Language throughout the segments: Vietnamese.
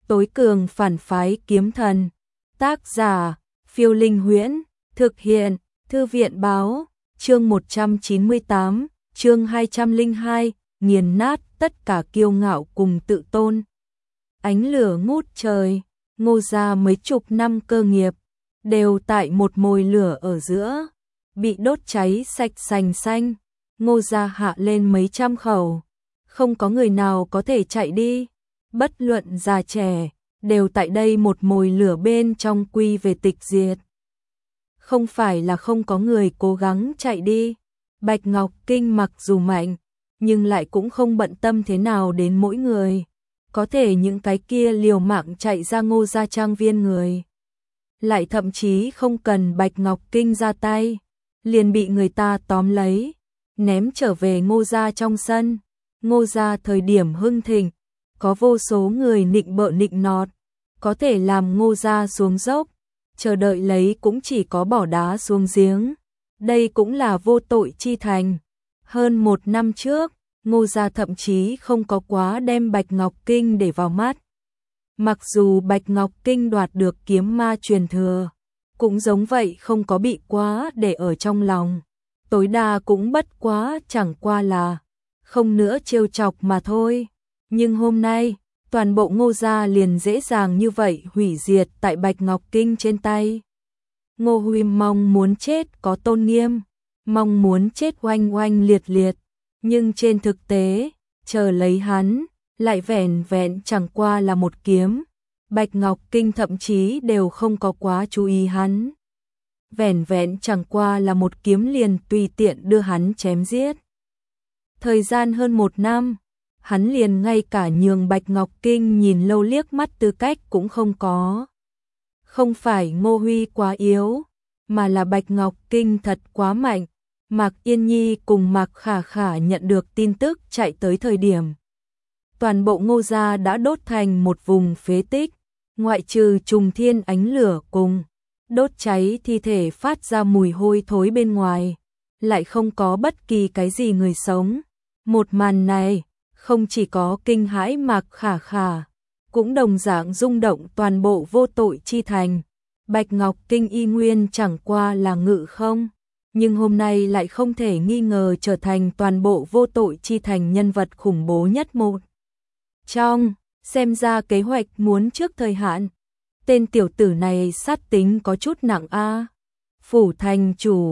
tối cường phản phái kiếm thần. Tác giả, Phiêu Linh Huyễn, thực hiện, Thư viện báo, chương 198, chương 202, nghiền nát tất cả kiêu ngạo cùng tự tôn. Ánh lửa ngút trời, Ngô gia mấy chục năm cơ nghiệp, đều tại một mồi lửa ở giữa, bị đốt cháy sạch sành xanh. Ngô gia hạ lên mấy trăm khẩu, không có người nào có thể chạy đi, bất luận già trẻ, đều tại đây một mồi lửa bên trong quy về tịch diệt. Không phải là không có người cố gắng chạy đi, Bạch Ngọc Kinh mặc dù mạnh, nhưng lại cũng không bận tâm thế nào đến mỗi người. Có thể những cái kia liều mạng chạy ra Ngô gia trang viên người, lại thậm chí không cần Bạch Ngọc Kinh ra tay, liền bị người ta tóm lấy, ném trở về Ngô gia trong sân. Ngô gia thời điểm hưng thịnh, có vô số người nịnh bợ nịnh nọt, có thể làm Ngô gia xuống dốc, chờ đợi lấy cũng chỉ có bỏ đá xuống giếng. Đây cũng là vô tội chi thành. Hơn một năm trước, Ngô gia thậm chí không có quá đem Bạch Ngọc Kinh để vào mắt. Mặc dù Bạch Ngọc Kinh đoạt được kiếm ma truyền thừa, cũng giống vậy không có bị quá để ở trong lòng. Tối đa cũng bất quá chẳng qua là không nữa trêu chọc mà thôi. Nhưng hôm nay, toàn bộ Ngô gia liền dễ dàng như vậy hủy diệt tại Bạch Ngọc Kinh trên tay. Ngô Huy mong muốn chết có tôn nghiêm, mong muốn chết oanh oanh liệt liệt, nhưng trên thực tế, chờ lấy hắn, lại vẻn vẹn chẳng qua là một kiếm. Bạch Ngọc Kinh thậm chí đều không có quá chú ý hắn. Vẻn vẹn chẳng qua là một kiếm liền tùy tiện đưa hắn chém giết. Thời gian hơn một năm, hắn liền ngay cả nhường Bạch Ngọc Kinh nhìn lâu liếc mắt tư cách cũng không có. Không phải Ngô Huy quá yếu, mà là Bạch Ngọc Kinh thật quá mạnh. Mạc Yên Nhi cùng Mạc Khả Khả nhận được tin tức chạy tới thời điểm, toàn bộ Ngô gia đã đốt thành một vùng phế tích, ngoại trừ trùng thiên ánh lửa cùng đốt cháy thi thể phát ra mùi hôi thối bên ngoài, lại không có bất kỳ cái gì người sống. Một màn này, không chỉ có kinh hãi Mạc Khả Khả, cũng đồng dạng rung động toàn bộ vô tội chi thành. Bạch Ngọc Kinh y nguyên chẳng qua là ngự không, nhưng hôm nay lại không thể nghi ngờ trở thành toàn bộ vô tội chi thành nhân vật khủng bố nhất một trong. Xem ra kế hoạch muốn trước thời hạn. Tên tiểu tử này sát tính có chút nặng a. Phủ thành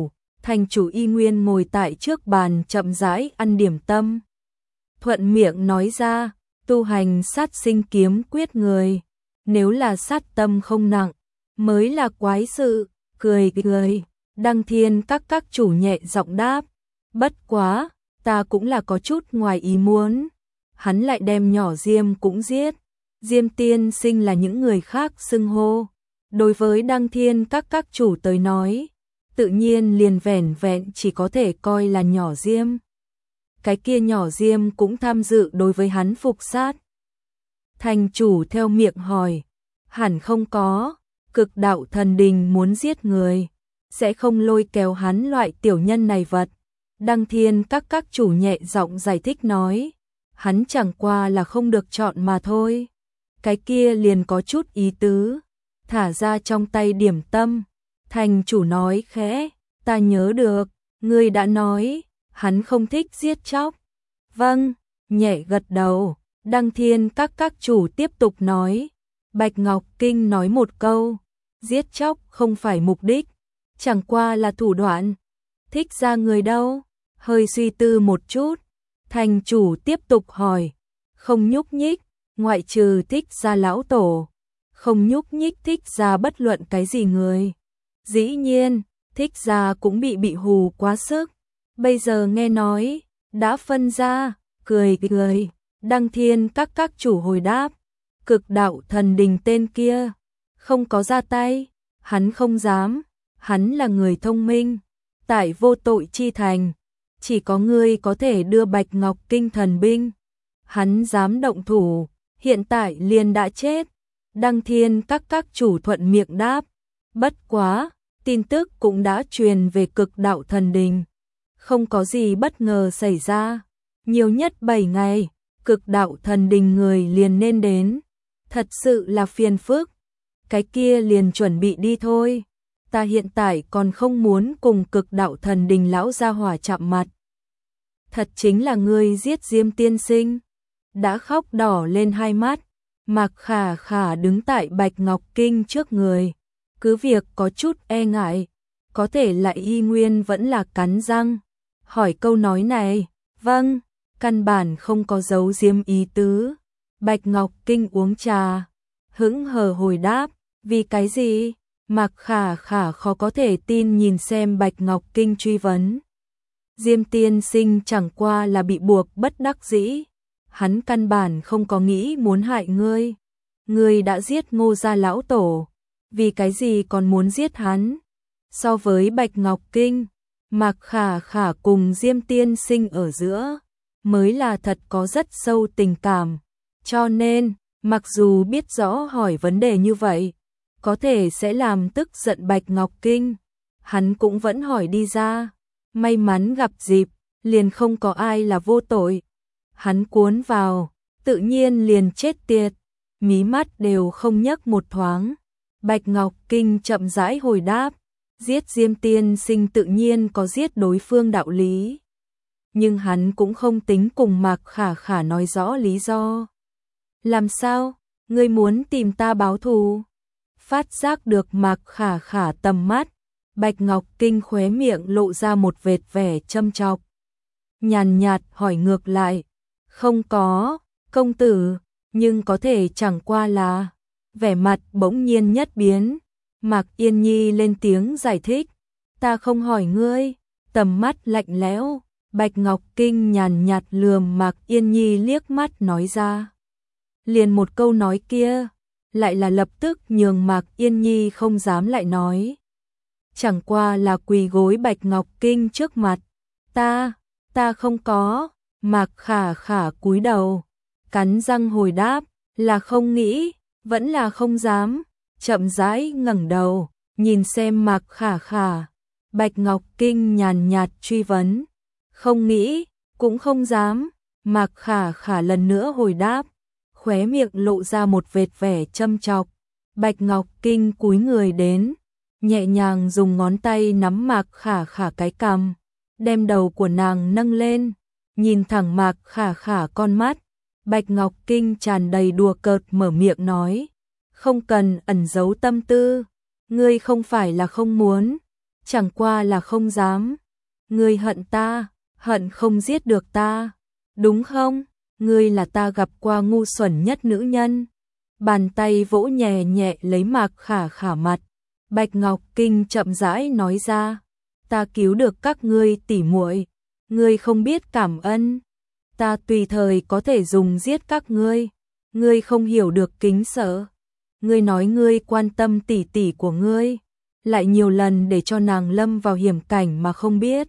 chủ y nguyên ngồi tại trước bàn chậm rãi ăn điểm tâm. Thuận miệng nói ra, tu hành sát sinh kiếm quyết người, nếu là sát tâm không nặng, mới là quái sự. Cười. Đăng Thiên các chủ nhẹ giọng đáp, bất quá, ta cũng là có chút ngoài ý muốn. Hắn lại đem nhỏ Diêm cũng giết. Diêm tiên sinh là những người khác xưng hô. Đối với Đăng Thiên các chủ tới nói, tự nhiên liền vẻn vẹn chỉ có thể coi là nhỏ Diêm. Cái kia nhỏ Diêm cũng tham dự đối với hắn phục sát. Thành chủ theo miệng hỏi, hẳn không có, Cực Đạo Thần Đình muốn giết người, sẽ không lôi kéo hắn loại tiểu nhân này vật. Đăng Thiên các chủ nhẹ giọng giải thích nói, hắn chẳng qua là không được chọn mà thôi. Cái kia liền có chút ý tứ, thả ra trong tay điểm tâm. Thành chủ nói khẽ, ta nhớ được, ngươi đã nói, hắn không thích giết chóc. Vâng, nhẹ gật đầu. Đăng Thiên các chủ tiếp tục nói, Bạch Ngọc Kinh nói một câu, giết chóc không phải mục đích, chẳng qua là thủ đoạn. Thích ra người đâu? Hơi suy tư một chút, thành chủ tiếp tục hỏi, không nhúc nhích, ngoại trừ thích ra lão tổ, không nhúc nhích thích ra bất luận cái gì người. Dĩ nhiên, thích ra cũng bị hù quá sức, bây giờ nghe nói, đã phân ra. Cười. Đăng Thiên các chủ hồi đáp, Cực Đạo Thần Đình tên kia, không có ra tay, hắn không dám, hắn là người thông minh. Tại vô tội chi thành, chỉ có ngươi có thể đưa Bạch Ngọc Kinh thần binh, hắn dám động thủ, hiện tại liền đã chết. Đăng Thiên các chủ thuận miệng đáp, bất quá, tin tức cũng đã truyền về Cực Đạo Thần Đình, không có gì bất ngờ xảy ra, nhiều nhất 7 ngày, Cực Đạo Thần Đình người liền nên đến. Thật sự là phiền phức. Cái kia liền chuẩn bị đi thôi. Ta hiện tại còn không muốn cùng Cực Đạo Thần Đình lão gia hỏa chạm mặt. Thật chính là ngươi giết Diêm tiên sinh. Đã khóc đỏ lên hai mắt, Mạc Khả Khả đứng tại Bạch Ngọc Kinh trước người, cứ việc có chút e ngại, có thể lại y nguyên vẫn là cắn răng, hỏi câu nói này. Vâng, căn bản không có giấu giếm ý tứ. Bạch Ngọc Kinh uống trà, hững hờ hồi đáp, vì cái gì? Mạc Khả Khả khó có thể tin nhìn xem Bạch Ngọc Kinh truy vấn. Diêm tiên sinh chẳng qua là bị buộc bất đắc dĩ, hắn căn bản không có nghĩ muốn hại ngươi. Ngươi đã giết Ngô gia lão tổ, vì cái gì còn muốn giết hắn? So với Bạch Ngọc Kinh, Mạc Khả Khả cùng Diêm tiên sinh ở giữa mới là thật có rất sâu tình cảm, cho nên mặc dù biết rõ hỏi vấn đề như vậy có thể sẽ làm tức giận Bạch Ngọc Kinh, hắn cũng vẫn hỏi đi ra. May mắn gặp dịp, liền không có ai là vô tội. Hắn cuốn vào, tự nhiên liền chết tiệt, mí mắt đều không nhấc một thoáng. Bạch Ngọc Kinh chậm rãi hồi đáp, giết Diêm tiên sinh tự nhiên có giết đối phương đạo lý. Nhưng hắn cũng không tính cùng Mạc Khả Khả nói rõ lý do. Làm sao? Ngươi muốn tìm ta báo thù? Phát giác được Mạc Khả Khả tầm mắt, Bạch Ngọc Kinh khóe miệng lộ ra một vệt vẻ châm chọc. Nhàn nhạt hỏi ngược lại, không có, công tử, nhưng có thể chẳng qua là. Vẻ mặt bỗng nhiên nhất biến, Mạc Yên Nhi lên tiếng giải thích, ta không hỏi ngươi. Tầm mắt lạnh lẽo, Bạch Ngọc Kinh nhàn nhạt lườm Mạc Yên Nhi liếc mắt nói ra. Liền một câu nói kia, lại là lập tức nhường Mạc Yên Nhi không dám lại nói. Chẳng qua là quỳ gối Bạch Ngọc Kinh trước mặt. Ta không có. Mạc Khả Khả cúi đầu, cắn răng hồi đáp, là không nghĩ, vẫn là không dám. Chậm rãi ngẩng đầu, nhìn xem Mạc Khả Khả. Bạch Ngọc Kinh nhàn nhạt truy vấn, không nghĩ, cũng không dám. Mạc Khả Khả lần nữa hồi đáp, khóe miệng lộ ra một vệt vẻ châm chọc. Bạch Ngọc Kinh cúi người đến, nhẹ nhàng dùng ngón tay nắm Mạc Khả Khả cái cằm, đem đầu của nàng nâng lên, nhìn thẳng Mạc Khả Khả con mắt. Bạch Ngọc Kinh tràn đầy đùa cợt mở miệng nói, không cần ẩn giấu tâm tư, ngươi không phải là không muốn, chẳng qua là không dám. Ngươi hận ta, hận không giết được ta, đúng không? Ngươi là ta gặp qua ngu xuẩn nhất nữ nhân. Bàn tay vỗ nhẹ nhẹ lấy Mạc Khả Khả mặt, Bạch Ngọc Kinh chậm rãi nói ra, ta cứu được các ngươi tỉ muội, ngươi không biết cảm ơn. Ta tùy thời có thể dùng giết các ngươi không hiểu được kính sợ. Ngươi nói ngươi quan tâm tỷ tỷ của ngươi, lại nhiều lần để cho nàng lâm vào hiểm cảnh mà không biết.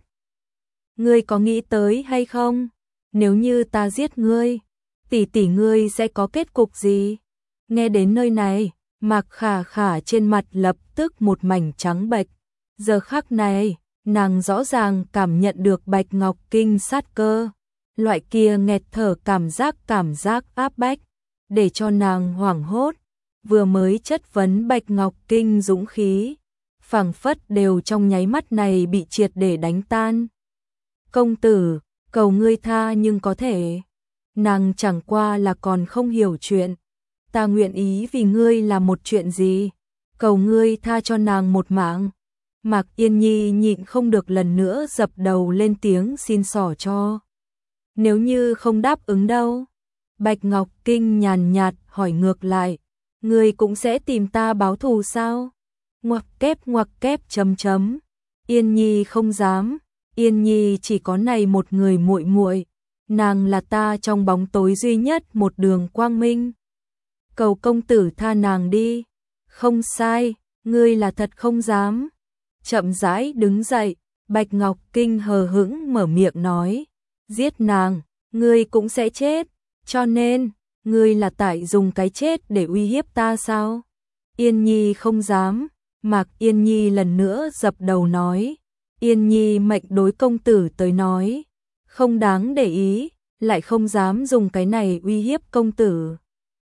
Ngươi có nghĩ tới hay không? Nếu như ta giết ngươi, tỷ tỷ ngươi sẽ có kết cục gì? Nghe đến nơi này, Mạc Khả Khả trên mặt lập tức một mảnh trắng bệch. Giờ khắc này, nàng rõ ràng cảm nhận được Bạch Ngọc Kinh sát cơ. Loại kia nghẹt thở cảm giác áp bách, để cho nàng hoảng hốt. Vừa mới chất vấn Bạch Ngọc Kinh dũng khí, phảng phất đều trong nháy mắt này bị triệt để đánh tan. Công tử, cầu ngươi tha nhưng có thể. Nàng chẳng qua là còn không hiểu chuyện. Ta nguyện ý vì ngươi làm một chuyện gì, cầu ngươi tha cho nàng một mạng. Mạc Yên Nhi nhịn không được lần nữa dập đầu lên tiếng xin xỏ cho. Nếu như không đáp ứng đâu? Bạch Ngọc Kinh nhàn nhạt hỏi ngược lại, ngươi cũng sẽ tìm ta báo thù sao? Ngoặc kép chấm chấm. Yên Nhi không dám, Yên Nhi chỉ có này một người muội muội, nàng là ta trong bóng tối duy nhất một đường quang minh. Cầu công tử tha nàng đi. Không sai, ngươi là thật không dám. Chậm rãi đứng dậy, Bạch Ngọc Kinh hờ hững mở miệng nói, giết nàng, ngươi cũng sẽ chết, cho nên, ngươi là tại dùng cái chết để uy hiếp ta sao? Yên Nhi không dám. Mạc Yên Nhi lần nữa dập đầu nói, Yên Nhi mệnh đối công tử tới nói, không đáng để ý, lại không dám dùng cái này uy hiếp công tử.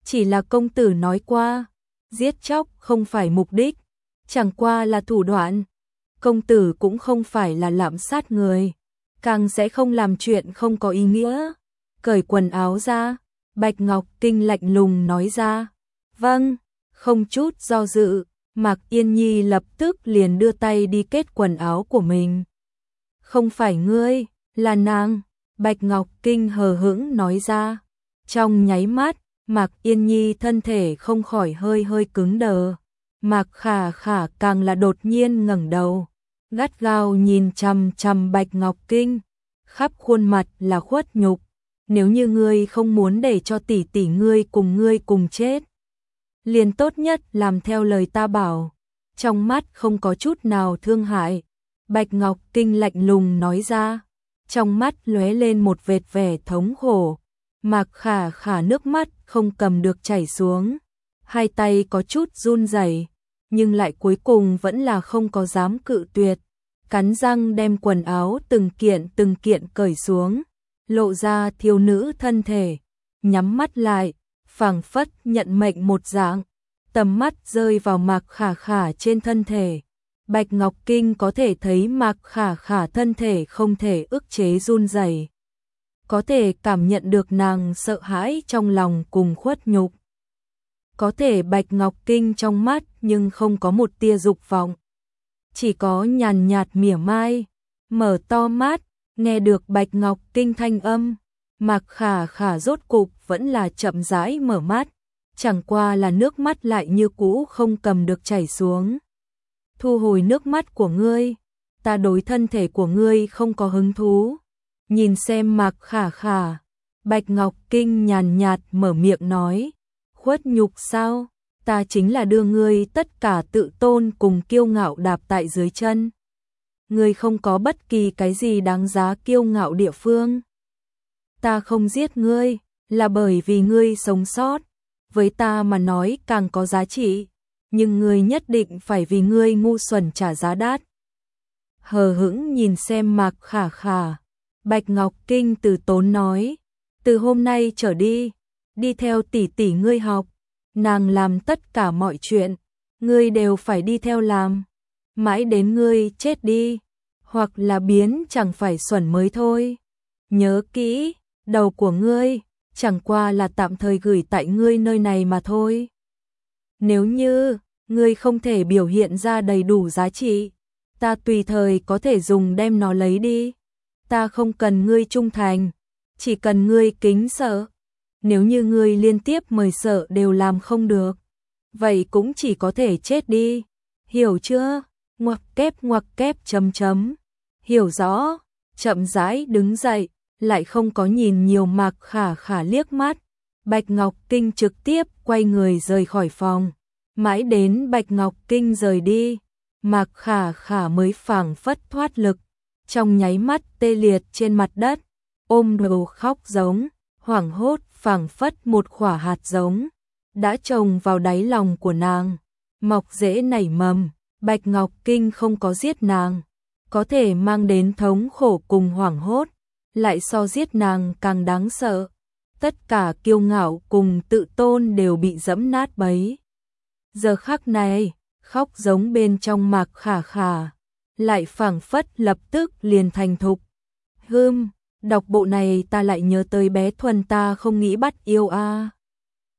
Chỉ là công tử nói qua, giết chóc không phải mục đích, chẳng qua là thủ đoạn. Công tử cũng không phải là lạm sát người, càng sẽ không làm chuyện không có ý nghĩa. Cởi quần áo ra, Bạch Ngọc Kinh lạnh lùng nói ra. Vâng, không chút do dự, Mạc Yên Nhi lập tức liền đưa tay đi kết quần áo của mình. Không phải ngươi, là nàng, Bạch Ngọc Kinh hờ hững nói ra. Trong nháy mắt, Mạc Yên Nhi thân thể không khỏi hơi hơi cứng đờ. Mạc Khả Khả càng là đột nhiên ngẩng đầu, gắt gao nhìn chằm chằm Bạch Ngọc Kinh, khắp khuôn mặt là khuất nhục. Nếu như ngươi không muốn để cho tỷ tỷ ngươi cùng chết, liền tốt nhất làm theo lời ta bảo. Trong mắt không có chút nào thương hại, Bạch Ngọc Kinh lạnh lùng nói ra, trong mắt lóe lên một vệt vẻ thống khổ. Mạc Khả Khả nước mắt không cầm được chảy xuống, hai tay có chút run rẩy, nhưng lại cuối cùng vẫn là không có dám cự tuyệt, cắn răng đem quần áo từng kiện cởi xuống, lộ ra thiếu nữ thân thể, nhắm mắt lại, phảng phất nhận mệnh một dạng, tầm mắt rơi vào Mạc Khả Khả trên thân thể. Bạch Ngọc Kinh có thể thấy Mạc Khả Khả thân thể không thể ức chế run rẩy, có thể cảm nhận được nàng sợ hãi trong lòng cùng khuất nhục. Có thể Bạch Ngọc Kinh trong mắt nhưng không có một tia dục vọng, chỉ có nhàn nhạt mỉa mai. Mở to mắt, nghe được Bạch Ngọc Kinh thanh âm, Mạc Khả Khả rốt cục vẫn là chậm rãi mở mắt, chẳng qua là nước mắt lại như cũ không cầm được chảy xuống. Thu hồi nước mắt của ngươi, ta đối thân thể của ngươi không có hứng thú. Nhìn xem Mạc Khả Khả, Bạch Ngọc Kinh nhàn nhạt mở miệng nói, khuất nhục sao? Ta chính là đưa ngươi tất cả tự tôn cùng kiêu ngạo đạp tại dưới chân. Ngươi không có bất kỳ cái gì đáng giá kiêu ngạo địa phương. Ta không giết ngươi, là bởi vì ngươi sống sót, với ta mà nói càng có giá trị, nhưng ngươi nhất định phải vì ngươi ngu xuẩn trả giá đắt. Hờ hững nhìn xem Mạc Khả Khả, Bạch Ngọc Kinh từ tốn nói, từ hôm nay trở đi, đi theo tỷ tỷ ngươi học, nàng làm tất cả mọi chuyện, ngươi đều phải đi theo làm, mãi đến ngươi chết đi, hoặc là biến chẳng phải xuẩn mới thôi. Nhớ kỹ, đầu của ngươi chẳng qua là tạm thời gửi tại ngươi nơi này mà thôi. Nếu như ngươi không thể biểu hiện ra đầy đủ giá trị, ta tùy thời có thể dùng đem nó lấy đi. Ta không cần ngươi trung thành, chỉ cần ngươi kính sợ. Nếu như ngươi liên tiếp mời sợ đều làm không được, vậy cũng chỉ có thể chết đi. Hiểu chưa? Ngoặc kép chấm chấm. Hiểu rõ, chậm rãi đứng dậy, lại không có nhìn nhiều Mạc Khả Khả liếc mắt. Bạch Ngọc Kinh trực tiếp quay người rời khỏi phòng. Mãi đến Bạch Ngọc Kinh rời đi, Mạc Khả Khả mới phảng phất thoát lực, trong nháy mắt tê liệt trên mặt đất, ôm đầu khóc giống, hoảng hốt phảng phất một quả hạt giống đã trồng vào đáy lòng của nàng, mọc rễ nảy mầm. Bạch Ngọc Kinh không có giết nàng, có thể mang đến thống khổ cùng hoảng hốt, lại so giết nàng càng đáng sợ. Tất cả kiêu ngạo cùng tự tôn đều bị dẫm nát bấy. Giờ khắc này, khóc giống bên trong Mạc Khả Khả, lại phảng phất lập tức liền thành thục. Đọc bộ này ta lại nhớ tới bé Thuần ta không nghĩ bắt yêu a.